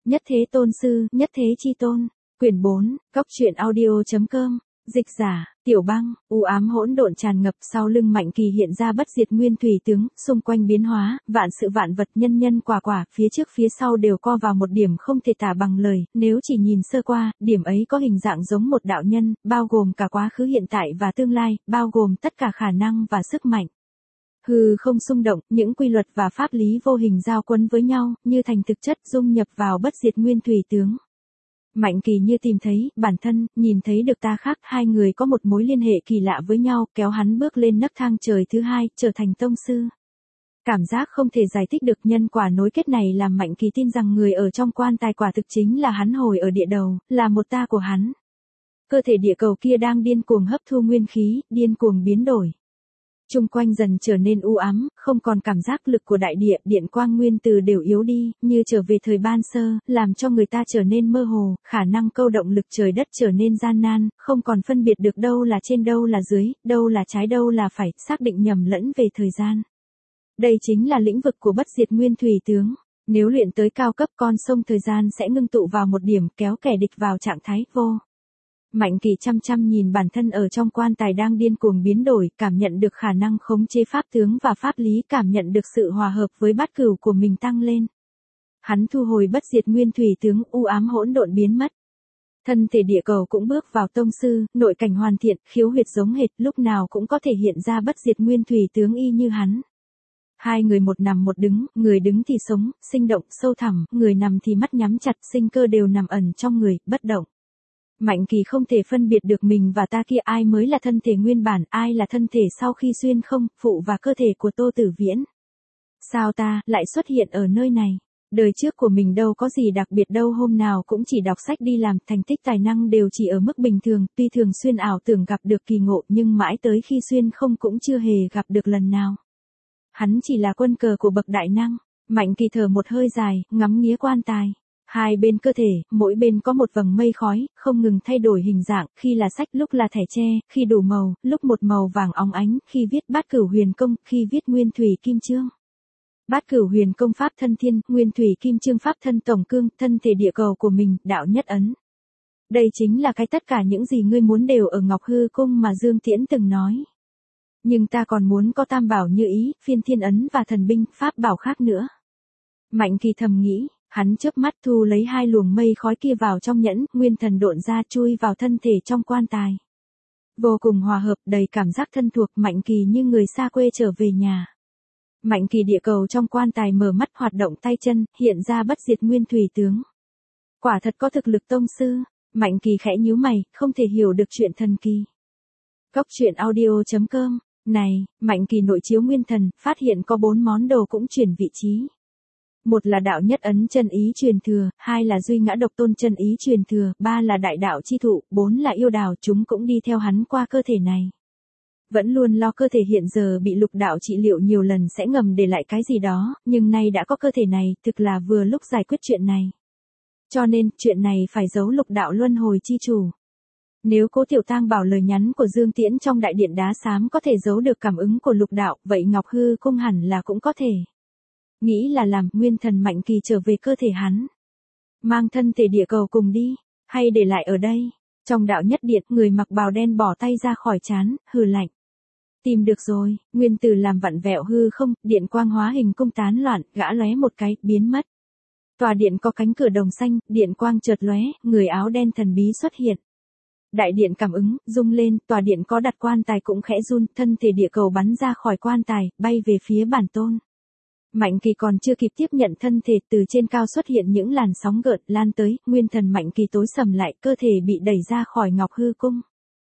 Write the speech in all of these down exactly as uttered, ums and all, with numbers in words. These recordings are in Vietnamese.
Nhất Thế Tôn Sư, Nhất Thế Chi Tôn. Quyển bốn, Cốc truyện audio.com. Dịch giả, Tiểu Băng. U ám hỗn độn tràn ngập, sau lưng Mạnh Kỳ hiện ra bất diệt nguyên thủy tướng, xung quanh biến hóa, vạn sự vạn vật nhân nhân quả quả, phía trước phía sau đều co vào một điểm không thể tả bằng lời, nếu chỉ nhìn sơ qua, điểm ấy có hình dạng giống một đạo nhân, bao gồm cả quá khứ hiện tại và tương lai, bao gồm tất cả khả năng và sức mạnh. Hư không xung động, những quy luật và pháp lý vô hình giao quân với nhau, như thành thực chất dung nhập vào bất diệt nguyên thủy tướng. Mạnh Kỳ như tìm thấy, bản thân, nhìn thấy được ta khác, hai người có một mối liên hệ kỳ lạ với nhau, kéo hắn bước lên nấc thang trời thứ hai, trở thành tông sư. Cảm giác không thể giải thích được nhân quả nối kết này làm Mạnh Kỳ tin rằng người ở trong quan tài quả thực chính là hắn hồi ở địa đầu, là một ta của hắn. Cơ thể địa cầu kia đang điên cuồng hấp thu nguyên khí, điên cuồng biến đổi. Trung quanh dần trở nên u ám, không còn cảm giác lực của đại địa, điện quang nguyên từ đều yếu đi, như trở về thời ban sơ, làm cho người ta trở nên mơ hồ, khả năng câu động lực trời đất trở nên gian nan, không còn phân biệt được đâu là trên đâu là dưới, đâu là trái đâu là phải, xác định nhầm lẫn về thời gian. Đây chính là lĩnh vực của bất diệt nguyên thủy tướng. Nếu luyện tới cao cấp, con sông thời gian sẽ ngưng tụ vào một điểm, kéo kẻ địch vào trạng thái vô. Mạnh Kỳ chăm chăm nhìn bản thân ở trong quan tài đang điên cuồng biến đổi, cảm nhận được khả năng khống chế pháp tướng và pháp lý, cảm nhận được sự hòa hợp với bát cửu của mình tăng lên. Hắn thu hồi bất diệt nguyên thủy tướng, u ám hỗn độn biến mất. Thân thể địa cầu cũng bước vào tông sư, nội cảnh hoàn thiện, khiếu huyệt giống hệt, lúc nào cũng có thể hiện ra bất diệt nguyên thủy tướng y như hắn. Hai người một nằm một đứng, người đứng thì sống, sinh động, sâu thẳm, người nằm thì mắt nhắm chặt, sinh cơ đều nằm ẩn trong người, bất động. Mạnh Kỳ không thể phân biệt được mình và ta kia, ai mới là thân thể nguyên bản, ai là thân thể sau khi xuyên không, phụ và cơ thể của Tô Tử Viễn. Sao ta lại xuất hiện ở nơi này? Đời trước của mình đâu có gì đặc biệt đâu, hôm nào cũng chỉ đọc sách đi làm, thành tích tài năng đều chỉ ở mức bình thường, tuy thường xuyên ảo tưởng gặp được kỳ ngộ, nhưng mãi tới khi xuyên không cũng chưa hề gặp được lần nào. Hắn chỉ là quân cờ của bậc đại năng. Mạnh Kỳ thở một hơi dài, ngắm nghía quan tài. Hai bên cơ thể, mỗi bên có một vầng mây khói, không ngừng thay đổi hình dạng, khi là sách, lúc là thẻ tre, khi đủ màu, lúc một màu vàng óng ánh, khi viết bát cửu huyền công, khi viết nguyên thủy kim chương. Bát cửu huyền công pháp thân thiên, nguyên thủy kim chương pháp thân tổng cương, thân thể địa cầu của mình, đạo nhất ấn. Đây chính là cái tất cả những gì ngươi muốn đều ở Ngọc Hư Cung mà Dương Tiễn từng nói. Nhưng ta còn muốn có tam bảo như ý, phiên thiên ấn và thần binh, pháp bảo khác nữa. Mạnh Kỳ thầm nghĩ. Hắn chớp mắt thu lấy hai luồng mây khói kia vào trong nhẫn, nguyên thần độn ra chui vào thân thể trong quan tài. Vô cùng hòa hợp, đầy cảm giác thân thuộc, Mạnh Kỳ như người xa quê trở về nhà. Mạnh Kỳ địa cầu trong quan tài mở mắt, hoạt động tay chân, hiện ra bất diệt nguyên thủy tướng. Quả thật có thực lực tông sư. Mạnh Kỳ khẽ nhíu mày, không thể hiểu được chuyện thần kỳ. Cốc truyện audio.com. Này, Mạnh Kỳ nội chiếu nguyên thần, phát hiện có bốn món đồ cũng chuyển vị trí. Một là đạo nhất ấn chân ý truyền thừa, hai là duy ngã độc tôn chân ý truyền thừa, ba là đại đạo chi thụ, bốn là yêu đào, chúng cũng đi theo hắn qua cơ thể này. Vẫn luôn lo cơ thể hiện giờ bị lục đạo trị liệu nhiều lần sẽ ngầm để lại cái gì đó, nhưng nay đã có cơ thể này, thực là vừa lúc giải quyết chuyện này. Cho nên, chuyện này phải giấu lục đạo luân hồi chi chủ. Nếu Cố Tiểu Tang bảo lời nhắn của Dương Tiễn trong đại điện đá xám có thể giấu được cảm ứng của lục đạo, vậy Ngọc Hư Cung hẳn là cũng có thể. Nghĩ là làm, nguyên thần Mạnh Kỳ trở về cơ thể hắn. Mang thân thể địa cầu cùng đi, hay để lại ở đây. Trong đạo nhất điện, người mặc bào đen bỏ tay ra khỏi trán, hừ lạnh. Tìm được rồi, nguyên tử làm vặn vẹo hư không, điện quang hóa hình cung tán loạn, gã lóe một cái, biến mất. Tòa điện có cánh cửa đồng xanh, điện quang chợt lóe, người áo đen thần bí xuất hiện. Đại điện cảm ứng, rung lên, tòa điện có đặt quan tài cũng khẽ run, thân thể địa cầu bắn ra khỏi quan tài, bay về phía bản tôn. Mạnh Kỳ còn chưa kịp tiếp nhận thân thể, từ trên cao xuất hiện những làn sóng gợn lan tới, nguyên thần Mạnh Kỳ tối sầm lại, cơ thể bị đẩy ra khỏi Ngọc Hư Cung.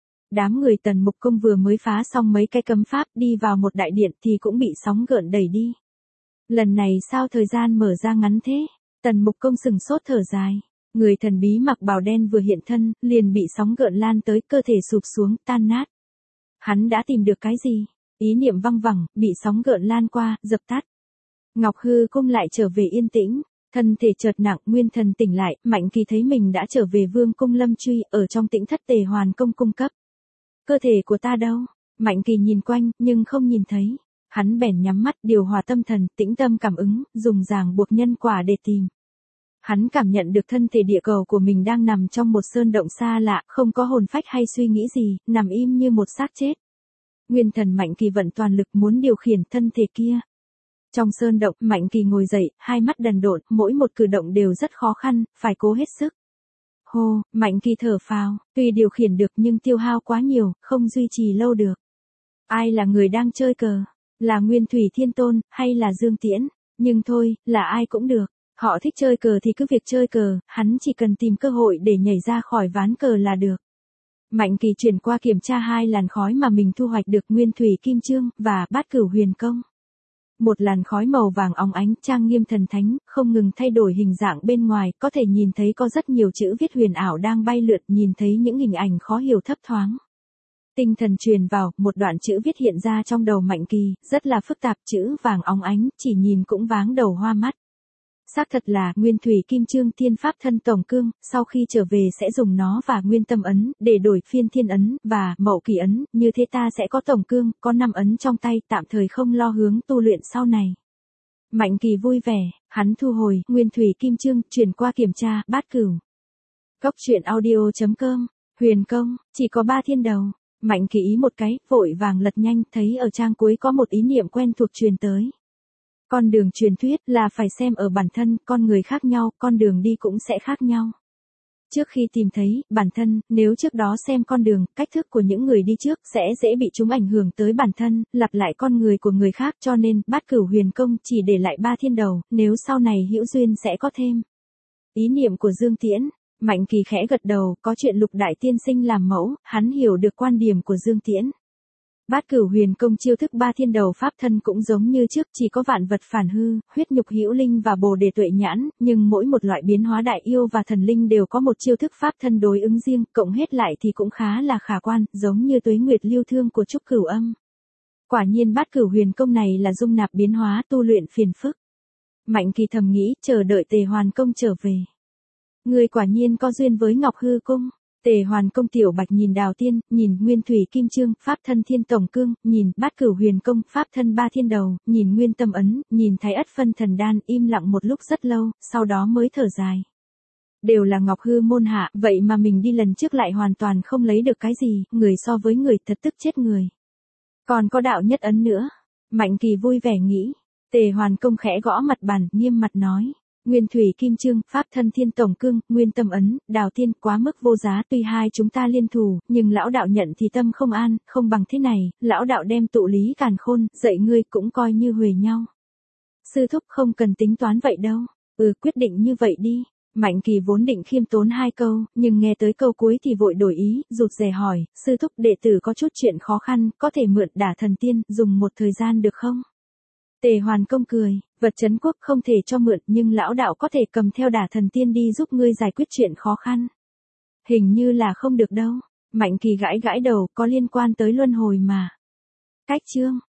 Đám người Tần Mục Công vừa mới phá xong mấy cái cấm pháp, đi vào một đại điện thì cũng bị sóng gợn đẩy đi. Lần này sao thời gian mở ra ngắn thế? Tần Mục Công sừng sốt thở dài. Người thần bí mặc bào đen vừa hiện thân, liền bị sóng gợn lan tới, cơ thể sụp xuống, tan nát. Hắn đã tìm được cái gì? Ý niệm văng vẳng, bị sóng gợn lan qua, dập tắt. Ngọc Hư Cung lại trở về yên tĩnh, thân thể chợt nặng, nguyên thần tỉnh lại, Mạnh Kỳ thấy mình đã trở về Vương Cung Lâm Truy, ở trong Tĩnh Thất Tề Hoàn Công cung cấp. Cơ thể của ta đâu? Mạnh Kỳ nhìn quanh, nhưng không nhìn thấy. Hắn bèn nhắm mắt, điều hòa tâm thần, tĩnh tâm cảm ứng, dùng ràng buộc nhân quả để tìm. Hắn cảm nhận được thân thể địa cầu của mình đang nằm trong một sơn động xa lạ, không có hồn phách hay suy nghĩ gì, nằm im như một xác chết. Nguyên thần Mạnh Kỳ vận toàn lực muốn điều khiển thân thể kia. Trong sơn động, Mạnh Kỳ ngồi dậy, hai mắt đần độn, mỗi một cử động đều rất khó khăn, phải cố hết sức. Hô, Mạnh Kỳ thở phào, tuy điều khiển được nhưng tiêu hao quá nhiều, không duy trì lâu được. Ai là người đang chơi cờ? Là Nguyên Thủy Thiên Tôn, hay là Dương Tiễn? Nhưng thôi, là ai cũng được. Họ thích chơi cờ thì cứ việc chơi cờ, hắn chỉ cần tìm cơ hội để nhảy ra khỏi ván cờ là được. Mạnh Kỳ chuyển qua kiểm tra hai làn khói mà mình thu hoạch được Nguyên Thủy Kim Chương và Bát Cửu Huyền Công. Một làn khói màu vàng óng ánh trang nghiêm thần thánh, không ngừng thay đổi hình dạng bên ngoài, có thể nhìn thấy có rất nhiều chữ viết huyền ảo đang bay lượn, nhìn thấy những hình ảnh khó hiểu thấp thoáng. Tinh thần truyền vào, một đoạn chữ viết hiện ra trong đầu Mạnh Kỳ, rất là phức tạp, chữ vàng óng ánh, chỉ nhìn cũng váng đầu hoa mắt. Xác thật là Nguyên Thủy Kim Chương Thiên Pháp Thân Tổng Cương, sau khi trở về sẽ dùng nó và Nguyên Tâm Ấn, để đổi Phiên Thiên Ấn, và Mậu Kỳ Ấn, như thế ta sẽ có Tổng Cương, có năm ấn trong tay, tạm thời không lo hướng tu luyện sau này. Mạnh Kỳ vui vẻ, hắn thu hồi, Nguyên Thủy Kim Chương, chuyển qua kiểm tra, Bát Cửu. Cốc truyện audio chấm com, Huyền Công, chỉ có ba thiên đầu. Mạnh Kỳ ý một cái, vội vàng lật nhanh, thấy ở trang cuối có một ý niệm quen thuộc truyền tới. Con đường truyền thuyết là phải xem ở bản thân, con người khác nhau, con đường đi cũng sẽ khác nhau. Trước khi tìm thấy bản thân, nếu trước đó xem con đường, cách thức của những người đi trước sẽ dễ bị chúng ảnh hưởng tới bản thân, lặp lại con người của người khác, cho nên Bát Cửu Huyền Công chỉ để lại ba thiên đầu, nếu sau này hữu duyên sẽ có thêm. Ý niệm của Dương Tiễn, Mạnh Kỳ khẽ gật đầu, có chuyện Lục Đại Tiên Sinh làm mẫu, hắn hiểu được quan điểm của Dương Tiễn. Bát Cửu Huyền Công chiêu thức ba thiên đầu pháp thân cũng giống như trước, chỉ có vạn vật phản hư, huyết nhục hữu linh và bồ đề tuệ nhãn, nhưng mỗi một loại biến hóa đại yêu và thần linh đều có một chiêu thức pháp thân đối ứng riêng, cộng hết lại thì cũng khá là khả quan, giống như tuế nguyệt lưu thương của Trúc Cửu Âm. Quả nhiên Bát Cửu Huyền Công này là dung nạp biến hóa tu luyện phiền phức. Mạnh Kỳ thầm nghĩ, chờ đợi Tề Hoàn Công trở về. Người quả nhiên có duyên với Ngọc Hư Cung. Tề Hoàn Công Tiểu Bạch nhìn Đào Tiên, nhìn Nguyên Thủy Kim Chương, Pháp Thân Thiên Tổng Cương, nhìn Bát Cửu Huyền Công, Pháp Thân Ba Thiên Đầu, nhìn Nguyên Tâm Ấn, nhìn Thái Ất Phân Thần Đan, im lặng một lúc rất lâu, sau đó mới thở dài. Đều là Ngọc Hư môn hạ, vậy mà mình đi lần trước lại hoàn toàn không lấy được cái gì, người so với người thật tức chết người. Còn có đạo nhất ấn nữa. Mạnh Kỳ vui vẻ nghĩ. Tề Hoàn Công khẽ gõ mặt bàn, nghiêm mặt nói. Nguyên Thủy Kim Chương, Pháp Thân Thiên Tổng Cương, Nguyên Tâm Ấn, Đào Tiên quá mức vô giá, tuy hai chúng ta liên thủ, nhưng lão đạo nhận thì tâm không an, không bằng thế này, lão đạo đem tụ lý càn khôn, dạy ngươi cũng coi như huề nhau. Sư thúc không cần tính toán vậy đâu, ừ quyết định như vậy đi. Mạnh Kỳ vốn định khiêm tốn hai câu, nhưng nghe tới câu cuối thì vội đổi ý, rụt rè hỏi, sư thúc đệ tử có chút chuyện khó khăn, có thể mượn Đả Thần Tiên, dùng một thời gian được không? Tề Hoàn Công cười, vật trấn quốc không thể cho mượn, nhưng lão đạo có thể cầm theo Đả Thần Tiên đi giúp ngươi giải quyết chuyện khó khăn. Hình như là không được đâu. Mạnh Kỳ gãi gãi đầu, có liên quan tới luân hồi mà. Cách chương